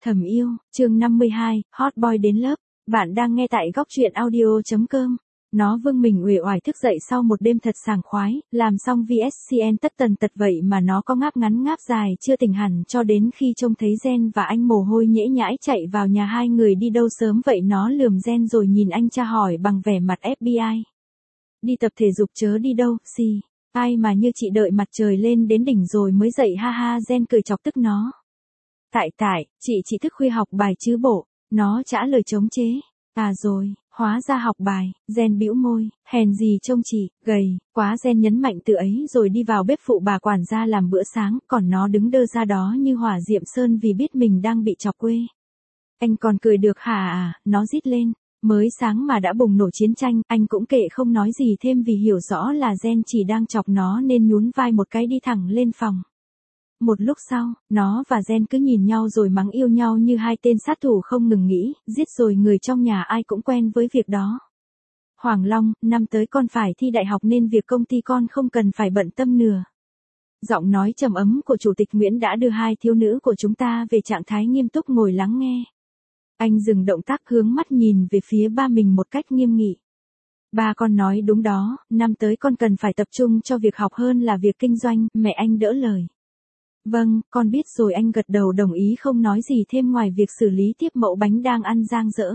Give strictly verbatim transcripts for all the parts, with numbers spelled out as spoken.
Thầm yêu, chương năm mươi hai, Hot Boy đến lớp. Bạn đang nghe tại góc truyện audio chấm com. Nó vương mình uể oải thức dậy sau một đêm thật sảng khoái, làm xong vê ét xê en tất tần tật vậy mà nó có ngáp ngắn ngáp dài chưa tỉnh hẳn cho đến khi trông thấy Gen và anh mồ hôi nhễ nhãi chạy vào nhà hai người đi đâu sớm vậy nó lườm Gen rồi nhìn anh tra hỏi bằng vẻ mặt ép bê i. Đi tập thể dục chớ đi đâu, xì. Ai mà như chị đợi mặt trời lên đến đỉnh rồi mới dậy ha ha. Gen cười chọc tức nó. Tại tại, chị chỉ thức khuya học bài chứ bộ, nó trả lời chống chế. À rồi, hóa ra học bài. Gen bĩu môi, hèn gì trông chị, gầy, quá. Gen nhấn mạnh từ ấy rồi đi vào bếp phụ bà quản gia làm bữa sáng, còn nó đứng đơ ra đó như hỏa diệm sơn vì biết mình đang bị chọc quê. Anh còn cười được hả à, nó rít lên. Mới sáng mà đã bùng nổ chiến tranh, anh cũng kệ không nói gì thêm vì hiểu rõ là Gen chỉ đang chọc nó nên nhún vai một cái đi thẳng lên phòng. Một lúc sau, nó và Gen cứ nhìn nhau rồi mắng yêu nhau như hai tên sát thủ không ngừng nghỉ, giết rồi người trong nhà ai cũng quen với việc đó. Hoàng Long, năm tới con phải thi đại học nên việc công ty con không cần phải bận tâm nửa. Giọng nói trầm ấm của Chủ tịch Nguyễn đã đưa hai thiếu nữ của chúng ta về trạng thái nghiêm túc ngồi lắng nghe. Anh dừng động tác hướng mắt nhìn về phía ba mình một cách nghiêm nghị. Ba con nói đúng đó, năm tới con cần phải tập trung cho việc học hơn là việc kinh doanh, mẹ anh đỡ lời. Vâng, con biết rồi. Anh gật đầu đồng ý không nói gì thêm ngoài việc xử lý tiếp mẫu bánh đang ăn dang dở.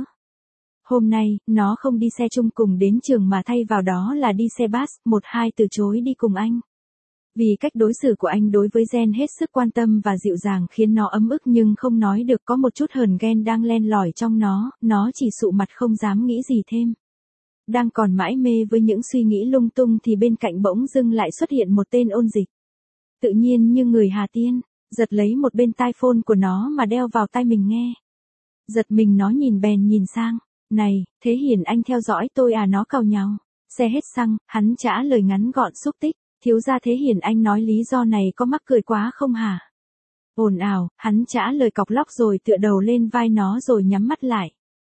Hôm nay, nó không đi xe chung cùng đến trường mà thay vào đó là đi xe bus, một hai từ chối đi cùng anh. Vì cách đối xử của anh đối với Gen hết sức quan tâm và dịu dàng khiến nó ấm ức nhưng không nói được, có một chút hờn ghen đang len lỏi trong nó, nó chỉ sụ mặt không dám nghĩ gì thêm. Đang còn mãi mê với những suy nghĩ lung tung thì bên cạnh bỗng dưng lại xuất hiện một tên ôn dịch. Tự nhiên như người Hà Tiên, giật lấy một bên tai phone của nó mà đeo vào tai mình nghe. Giật mình nó nhìn bèn nhìn sang. Này, Thế Hiền anh theo dõi tôi à, nó càu nhàu. Xe hết xăng, hắn trả lời ngắn gọn xúc tích. Thiếu gia Thế Hiền anh nói lý do này có mắc cười quá không hả? Ồn ào, hắn trả lời cọc lóc rồi tựa đầu lên vai nó rồi nhắm mắt lại.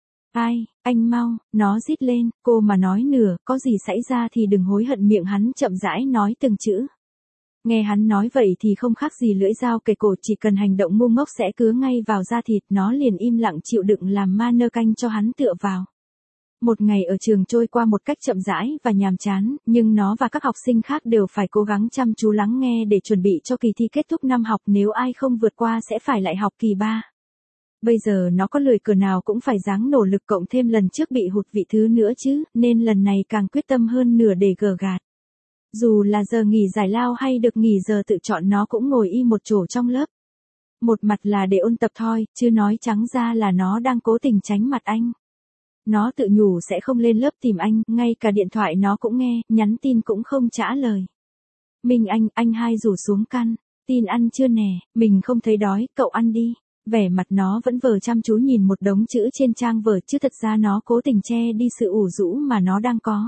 Ai, anh mau, nó rít lên, cô mà nói nửa, có gì xảy ra thì đừng hối hận. Miệng hắn chậm rãi nói từng chữ. Nghe hắn nói vậy thì không khác gì lưỡi dao kề cổ, chỉ cần hành động ngu ngốc sẽ cứa ngay vào da thịt. Nó liền im lặng chịu đựng làm ma nơ canh cho hắn tựa vào. Một ngày ở trường trôi qua một cách chậm rãi và nhàm chán, nhưng nó và các học sinh khác đều phải cố gắng chăm chú lắng nghe để chuẩn bị cho kỳ thi kết thúc năm học, nếu ai không vượt qua sẽ phải lại học kỳ ba. Bây giờ nó có lười cờ nào cũng phải ráng nỗ lực, cộng thêm lần trước bị hụt vị thứ nữa chứ, nên lần này càng quyết tâm hơn nửa để gờ gạt. Dù là giờ nghỉ giải lao hay được nghỉ giờ tự chọn, nó cũng ngồi y một chỗ trong lớp. Một mặt là để ôn tập thôi, chứ nói trắng ra là nó đang cố tình tránh mặt anh. Nó tự nhủ sẽ không lên lớp tìm anh, ngay cả điện thoại nó cũng nghe, nhắn tin cũng không trả lời. Minh anh, anh hai rủ xuống căn, tin ăn chưa nè, mình không thấy đói, cậu ăn đi. Vẻ mặt nó vẫn vờ chăm chú nhìn một đống chữ trên trang vở chứ thật ra nó cố tình che đi sự ủ rũ mà nó đang có.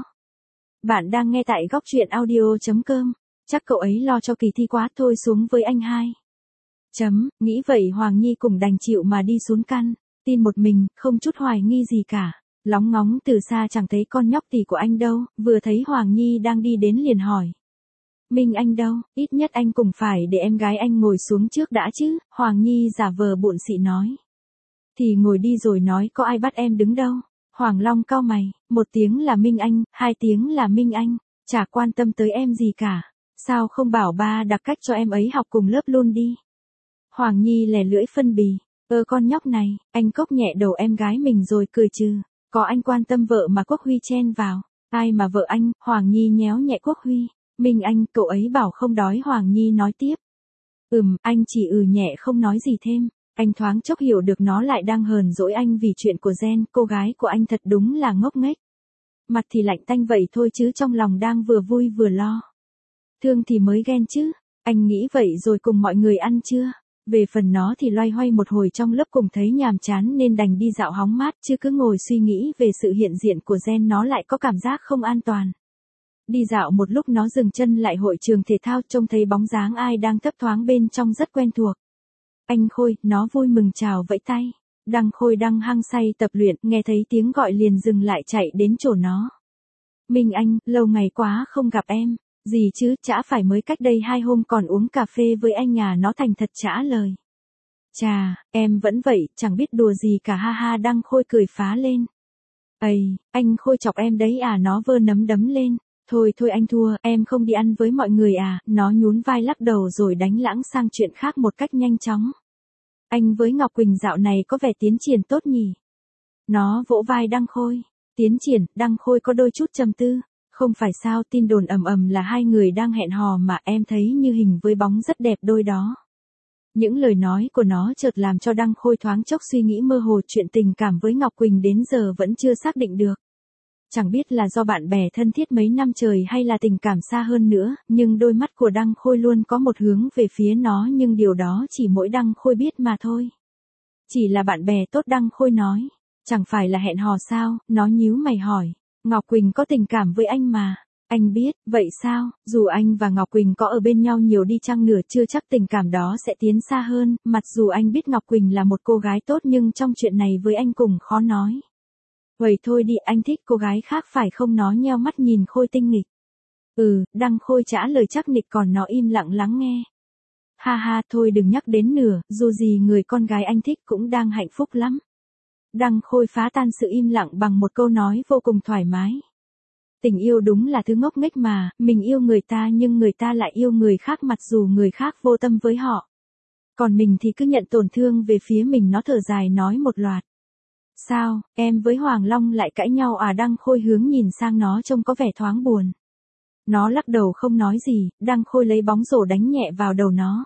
Bạn đang nghe tại góc truyện audio chấm com. Chắc cậu ấy lo cho kỳ thi quá thôi, xuống với anh hai. Chấm, nghĩ vậy Hoàng Nhi cùng đành chịu mà đi xuống căn, tin một mình, không chút hoài nghi gì cả. Lóng ngóng từ xa chẳng thấy con nhóc tỳ của anh đâu, vừa thấy Hoàng Nhi đang đi đến liền hỏi. Minh anh đâu, ít nhất anh cũng phải để em gái anh ngồi xuống trước đã chứ. Hoàng Nhi giả vờ bộn xị nói. Thì ngồi đi rồi nói, có ai bắt em đứng đâu. Hoàng Long cau mày, một tiếng là Minh anh, hai tiếng là Minh anh, chả quan tâm tới em gì cả. Sao không bảo ba đặc cách cho em ấy học cùng lớp luôn đi. Hoàng Nhi lè lưỡi phân bì. Ơ con nhóc này, anh cốc nhẹ đầu em gái mình rồi cười trừ. Có anh quan tâm vợ mà Quốc Huy chen vào. Ai mà vợ anh? Hoàng Nhi nhéo nhẹ Quốc Huy. Minh anh, cậu ấy bảo không đói. Hoàng Nhi nói tiếp. Ừm, anh chỉ ừ nhẹ không nói gì thêm. Anh thoáng chốc hiểu được nó lại đang hờn dỗi anh vì chuyện của Gen, cô gái của anh thật đúng là ngốc nghếch. Mặt thì lạnh tanh vậy thôi chứ trong lòng đang vừa vui vừa lo. Thương thì mới ghen chứ, anh nghĩ vậy rồi cùng mọi người ăn chưa? Về phần nó thì loay hoay một hồi trong lớp cùng thấy nhàm chán nên đành đi dạo hóng mát, chứ cứ ngồi suy nghĩ về sự hiện diện của Gen nó lại có cảm giác không an toàn. Đi dạo một lúc nó dừng chân lại hội trường thể thao, trông thấy bóng dáng ai đang thấp thoáng bên trong rất quen thuộc. Anh Khôi, nó vui mừng chào vẫy tay. Đăng Khôi đang hăng say tập luyện, nghe thấy tiếng gọi liền dừng lại chạy đến chỗ nó. Minh anh, lâu ngày quá không gặp em. Gì chứ, chả phải mới cách đây hai hôm còn uống cà phê với anh nhà, nó thành thật trả lời. Chà, em vẫn vậy, chẳng biết đùa gì cả ha ha. Đăng Khôi cười phá lên. Ây, anh Khôi chọc em đấy à? Nó vơ nấm đấm lên. Thôi thôi anh thua, em không đi ăn với mọi người à? Nó nhún vai lắc đầu rồi đánh lãng sang chuyện khác một cách nhanh chóng. Anh với Ngọc Quỳnh dạo này có vẻ tiến triển tốt nhỉ? Nó vỗ vai Đăng Khôi. Tiến triển, Đăng Khôi có đôi chút trầm tư. Không phải sao, tin đồn ầm ầm là hai người đang hẹn hò mà em thấy như hình với bóng rất đẹp đôi đó. Những lời nói của nó chợt làm cho Đăng Khôi thoáng chốc suy nghĩ mơ hồ, chuyện tình cảm với Ngọc Quỳnh đến giờ vẫn chưa xác định được. Chẳng biết là do bạn bè thân thiết mấy năm trời hay là tình cảm xa hơn nữa, nhưng đôi mắt của Đăng Khôi luôn có một hướng về phía nó, nhưng điều đó chỉ mỗi Đăng Khôi biết mà thôi. Chỉ là bạn bè tốt, Đăng Khôi nói. Chẳng phải là hẹn hò sao? Nó nhíu mày hỏi. Ngọc Quỳnh có tình cảm với anh mà. Anh biết, vậy sao? Dù anh và Ngọc Quỳnh có ở bên nhau nhiều đi chăng nữa chưa chắc tình cảm đó sẽ tiến xa hơn, mặc dù anh biết Ngọc Quỳnh là một cô gái tốt nhưng trong chuyện này với anh cũng khó nói. Vậy thôi đi, anh thích cô gái khác phải không? Nó nheo mắt nhìn Khôi tinh nghịch. Ừ, Đăng Khôi trả lời chắc nịch, còn nó im lặng lắng nghe. Ha ha, thôi đừng nhắc đến nữa, dù gì người con gái anh thích cũng đang hạnh phúc lắm. Đăng Khôi phá tan sự im lặng bằng một câu nói vô cùng thoải mái. Tình yêu đúng là thứ ngốc nghếch mà, mình yêu người ta nhưng người ta lại yêu người khác mặc dù người khác vô tâm với họ. Còn mình thì cứ nhận tổn thương về phía mình. Nó thở dài nói một loạt. Sao, em với Hoàng Long lại cãi nhau à? Đăng Khôi hướng nhìn sang nó trông có vẻ thoáng buồn. Nó lắc đầu không nói gì. Đăng Khôi lấy bóng rổ đánh nhẹ vào đầu nó.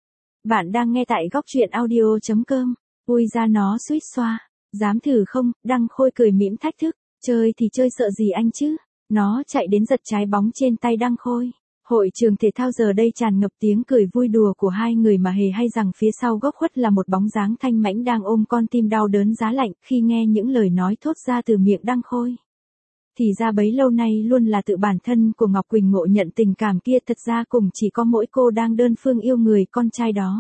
Bạn đang nghe tại góc truyện audio chấm com. Ui ra nó suýt xoa. Dám thử không? Đăng Khôi cười mỉm thách thức. Chơi thì chơi, sợ gì anh chứ? Nó chạy đến giật trái bóng trên tay Đăng Khôi. Hội trường thể thao giờ đây tràn ngập tiếng cười vui đùa của hai người mà hề hay rằng phía sau góc khuất là một bóng dáng thanh mãnh đang ôm con tim đau đớn giá lạnh. Khi nghe những lời nói thốt ra từ miệng Đăng Khôi, thì ra bấy lâu nay luôn là tự bản thân của Ngọc Quỳnh ngộ nhận tình cảm kia, thật ra cùng chỉ có mỗi cô đang đơn phương yêu người con trai đó.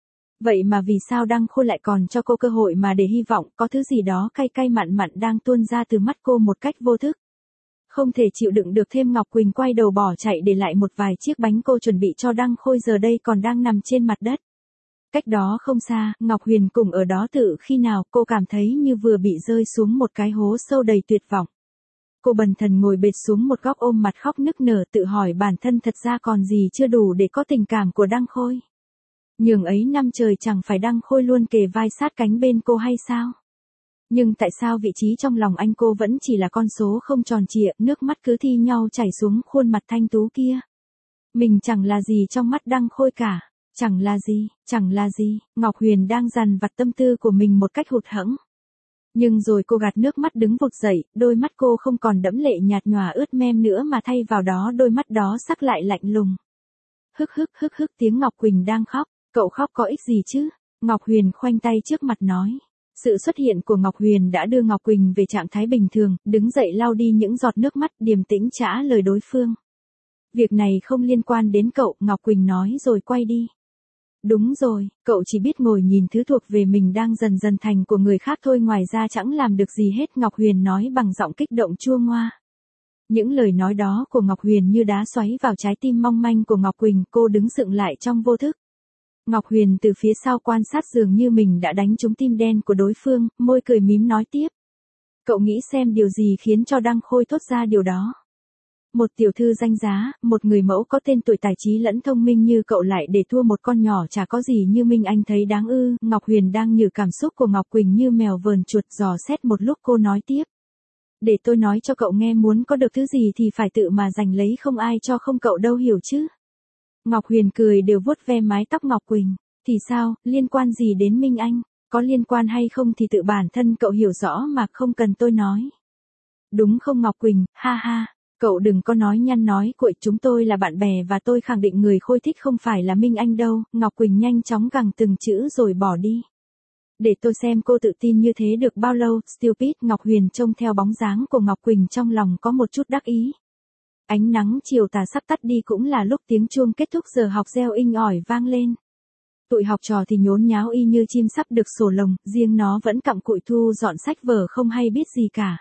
Vậy mà vì sao Đăng Khôi lại còn cho cô cơ hội mà để hy vọng có thứ gì đó cay cay mặn mặn đang tuôn ra từ mắt cô một cách vô thức. Không thể chịu đựng được thêm, Ngọc Quỳnh quay đầu bỏ chạy để lại một vài chiếc bánh cô chuẩn bị cho Đăng Khôi giờ đây còn đang nằm trên mặt đất. Cách đó không xa, Ngọc Huyền cùng ở đó. Tự khi nào cô cảm thấy như vừa bị rơi xuống một cái hố sâu đầy tuyệt vọng. Cô bần thần ngồi bệt xuống một góc ôm mặt khóc nức nở, tự hỏi bản thân thật ra còn gì chưa đủ để có tình cảm của Đăng Khôi. Nhường ấy năm trời chẳng phải Đăng Khôi luôn kề vai sát cánh bên cô hay sao? Nhưng tại sao vị trí trong lòng anh cô vẫn chỉ là con số không tròn trịa, nước mắt cứ thi nhau chảy xuống khuôn mặt thanh tú kia. Mình chẳng là gì trong mắt Đăng Khôi cả, chẳng là gì, chẳng là gì. Ngọc Huyền đang dằn vặt tâm tư của mình một cách hụt hẫng. Nhưng rồi cô gạt nước mắt đứng vụt dậy, đôi mắt cô không còn đẫm lệ nhạt nhòa ướt mem nữa mà thay vào đó đôi mắt đó sắc lại lạnh lùng. Hức hức hức hức, tiếng Ngọc Quỳnh đang khóc. Cậu khóc có ích gì chứ? Ngọc Huyền khoanh tay trước mặt nói. Sự xuất hiện của Ngọc Huyền đã đưa Ngọc Quỳnh về trạng thái bình thường, đứng dậy lau đi những giọt nước mắt, điềm tĩnh trả lời đối phương. Việc này không liên quan đến cậu, Ngọc Quỳnh nói rồi quay đi. Đúng rồi, cậu chỉ biết ngồi nhìn thứ thuộc về mình đang dần dần thành của người khác thôi, ngoài ra chẳng làm được gì hết, Ngọc Huyền nói bằng giọng kích động chua ngoa. Những lời nói đó của Ngọc Huyền như đá xoáy vào trái tim mong manh của Ngọc Quỳnh, cô đứng dựng lại trong vô thức. Ngọc Huyền từ phía sau quan sát, dường như mình đã đánh trúng tim đen của đối phương, môi cười mím nói tiếp. Cậu nghĩ xem điều gì khiến cho Đăng Khôi thốt ra điều đó. Một tiểu thư danh giá, một người mẫu có tên tuổi tài trí lẫn thông minh như cậu lại để thua một con nhỏ chả có gì như Minh Anh, thấy đáng ư? Ngọc Huyền đang nhử cảm xúc của Ngọc Quỳnh như mèo vờn chuột, dò xét một lúc cô nói tiếp. Để tôi nói cho cậu nghe, muốn có được thứ gì thì phải tự mà giành lấy, không ai cho không, cậu đâu hiểu chứ. Ngọc Huyền cười đều vuốt ve mái tóc Ngọc Quỳnh. Thì sao, liên quan gì đến Minh Anh? Có liên quan hay không thì tự bản thân cậu hiểu rõ mà, không cần tôi nói. Đúng không Ngọc Quỳnh? Ha ha, cậu đừng có nói nhăn nói cuội, chúng tôi là bạn bè và tôi khẳng định người Khôi thích không phải là Minh Anh đâu. Ngọc Quỳnh nhanh chóng gằn từng chữ rồi bỏ đi. Để tôi xem cô tự tin như thế được bao lâu, stupid. Ngọc Huyền trông theo bóng dáng của Ngọc Quỳnh trong lòng có một chút đắc ý. Ánh nắng chiều tà sắp tắt đi, cũng là lúc tiếng chuông kết thúc giờ học reo inh ỏi vang lên. Tụi học trò thì nhốn nháo y như chim sắp được sổ lồng, riêng nó vẫn cặm cụi thu dọn sách vở không hay biết gì cả.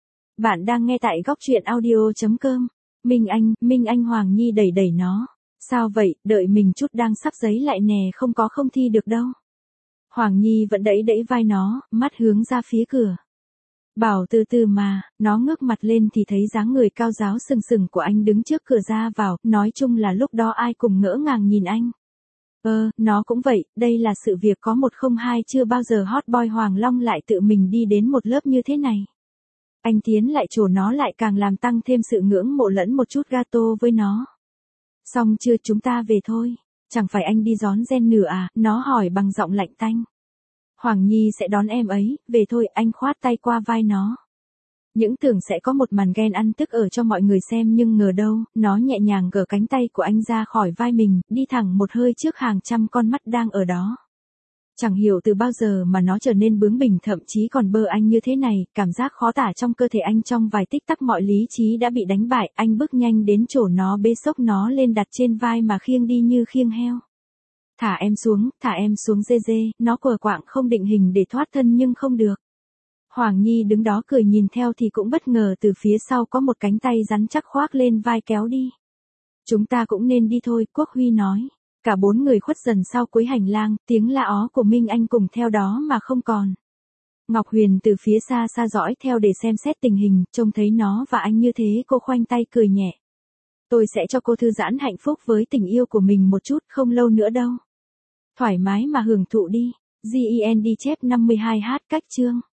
Bạn đang nghe tại góc truyện audio chấm com. Minh Anh, Minh Anh, Hoàng Nhi đẩy đẩy nó. Sao vậy, đợi mình chút, đang sắp giấy lại nè, không có không thi được đâu. Hoàng Nhi vẫn đẩy đẩy vai nó, mắt hướng ra phía cửa. Bảo từ từ mà, nó ngước mặt lên thì thấy dáng người cao ráo sừng sừng của anh đứng trước cửa ra vào, nói chung là lúc đó ai cùng ngỡ ngàng nhìn anh. Ơ, nó cũng vậy, đây là sự việc có một không hai, chưa bao giờ hot boy Hoàng Long lại tự mình đi đến một lớp như thế này. Anh tiến lại chỗ nó lại càng làm tăng thêm sự ngưỡng mộ lẫn một chút gato với nó. Xong chưa, chúng ta về thôi. Chẳng phải anh đi rón ren nửa à, nó hỏi bằng giọng lạnh tanh. Hoàng Nhi sẽ đón em ấy, về thôi, anh khoát tay qua vai nó. Những tưởng sẽ có một màn ghen ăn tức ở cho mọi người xem nhưng ngờ đâu, nó nhẹ nhàng gỡ cánh tay của anh ra khỏi vai mình, đi thẳng một hơi trước hàng trăm con mắt đang ở đó. Chẳng hiểu từ bao giờ mà nó trở nên bướng bỉnh thậm chí còn bơ anh như thế này, cảm giác khó tả trong cơ thể anh trong vài tích tắc mọi lý trí đã bị đánh bại, anh bước nhanh đến chỗ nó bế xốc nó lên đặt trên vai mà khiêng đi như khiêng heo. Thả em xuống, thả em xuống dê dê, nó quờ quạng không định hình để thoát thân nhưng không được. Hoàng Nhi đứng đó cười nhìn theo thì cũng bất ngờ từ phía sau có một cánh tay rắn chắc khoác lên vai kéo đi. Chúng ta cũng nên đi thôi, Quốc Huy nói. Cả bốn người khuất dần sau cuối hành lang, tiếng la ó của Minh Anh cùng theo đó mà không còn. Ngọc Huyền từ phía xa xa dõi theo để xem xét tình hình, trông thấy nó và anh như thế cô khoanh tay cười nhẹ. Tôi sẽ cho cô thư giãn hạnh phúc với tình yêu của mình một chút, không lâu nữa đâu. Thoải mái mà hưởng thụ đi. Gen đi chép năm mươi hai h cách chương.